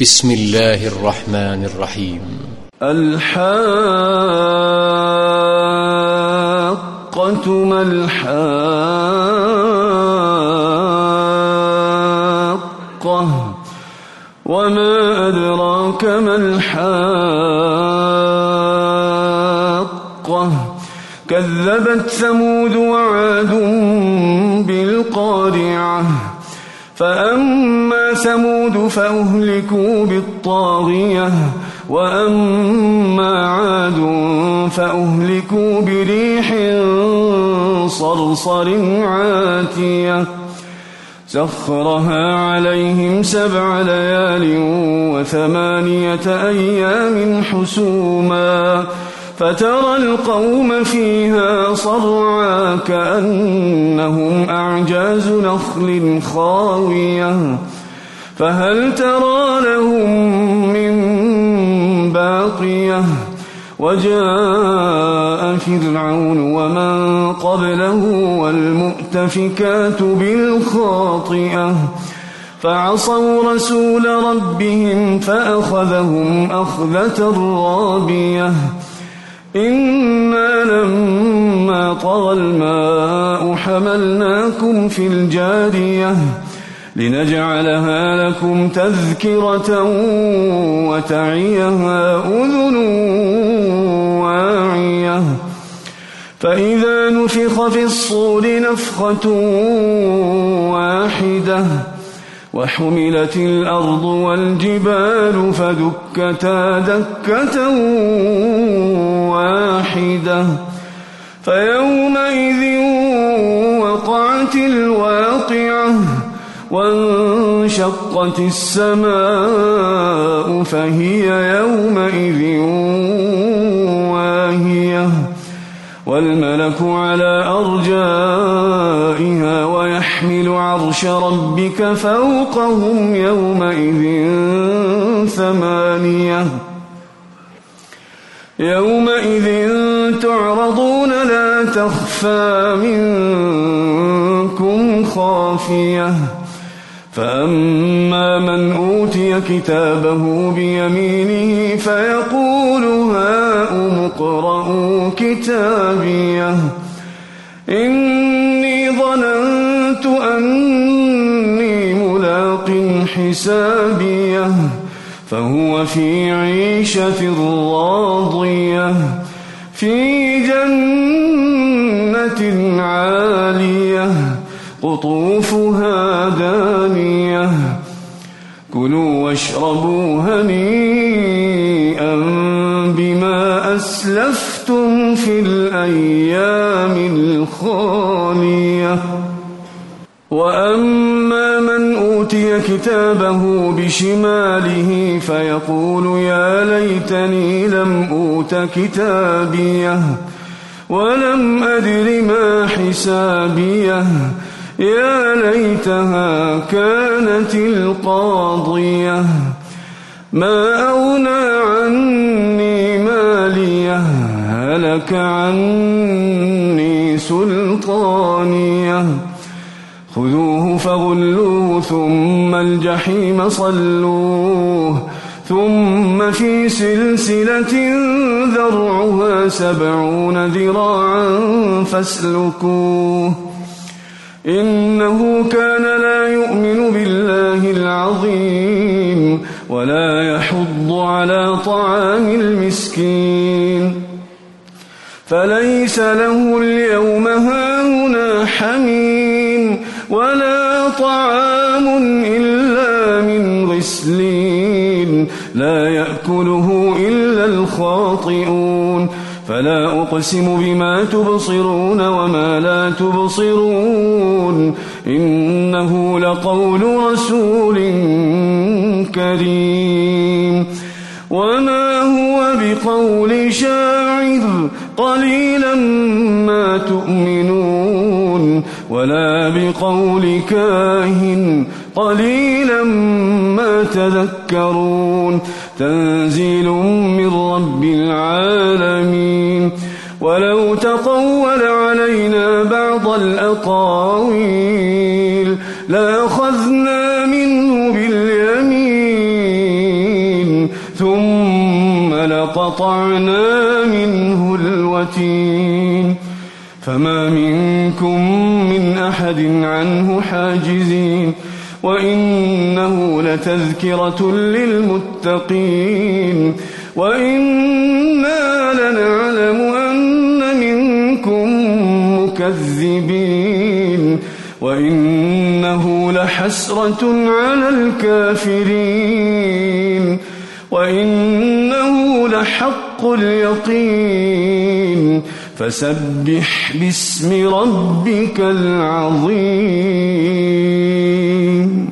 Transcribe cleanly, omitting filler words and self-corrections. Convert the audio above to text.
بسم الله الرحمن الرحيم. الحاقة ما الحاقة وما أدراك ما الحاقة كذبت ثمود وعاد بالقارعة فأما ثمود فأهلكوا بالطاغية وأما عاد فأهلكوا بريح صرصر عاتية سخرها عليهم 7 ليال و8 أيام حسوما فترى القوم فيها صرعا كأنهم أعجاز نخل خاوية فهل ترى لهم من باقية وجاء فرعون ومن قبله والمؤتفكات بالخاطئة فعصوا رسول ربهم فأخذهم أخذة رابية إنا لما طغى الماء حملناكم في الجارية لنجعلها لكم تذكرة وتعيها أذن واعية فإذا نفخ في الصور نفخة واحدة وحملت الأرض والجبال فدكتا دكة واحدة فيومئذ وقعت الواقعة وانشقت السماء فهي يومئذ واهية والملك على أرجائها ويحمل عرش ربك فوقهم يومئذ 8 يومئذ تعرضون لا تخفى منكم خافية فأما من أوتي كتابه بيمينه فيقول هاؤم اقرءوا كتابيه إني ظننت أني ملاق حسابيه فهو في عيشة راضية في جنة عالية قطوفها دانية كلوا واشربوا هنيئا بما أسلفتم في الأيام الخالية وأما من أوتي كتابه بشماله فيقول يا ليتني لم أوت كتابيه ولم أدر ما حسابيه يا ليتها كانت القاضية ما أغنى عني ماليه هلك عني سلطانيه خذوه فغلوه ثم الجحيم صلوه ثم في سلسلة ذرعها 70 ذراعا فاسلكوه إنه كان لا يؤمن بالله العظيم ولا يحض على طعام المسكين فليس له اليوم هاهنا حميم ولا طعام إلا من غسلين لا يأكله إلا الخاطئون فلا أقسم بما تبصرون وما لا تبصرون إنه لقول رسول كريم وما هو بقول شاعر قليلا ما تؤمنون ولا بقول كاهن قليلا ما تذكرون تنزيل من رب العالمين ولو تقول علينا بعض الأقاويل لأخذنا منه باليمين لقطعنا منه الوتين فما منكم من أحد عنه حاجزين وإنه لتذكرة للمتقين وإنا لنعلم أن منكم مكذبين وإنه لحسرة على الكافرين وإنه لحق اليقين فسبح باسم ربك العظيم.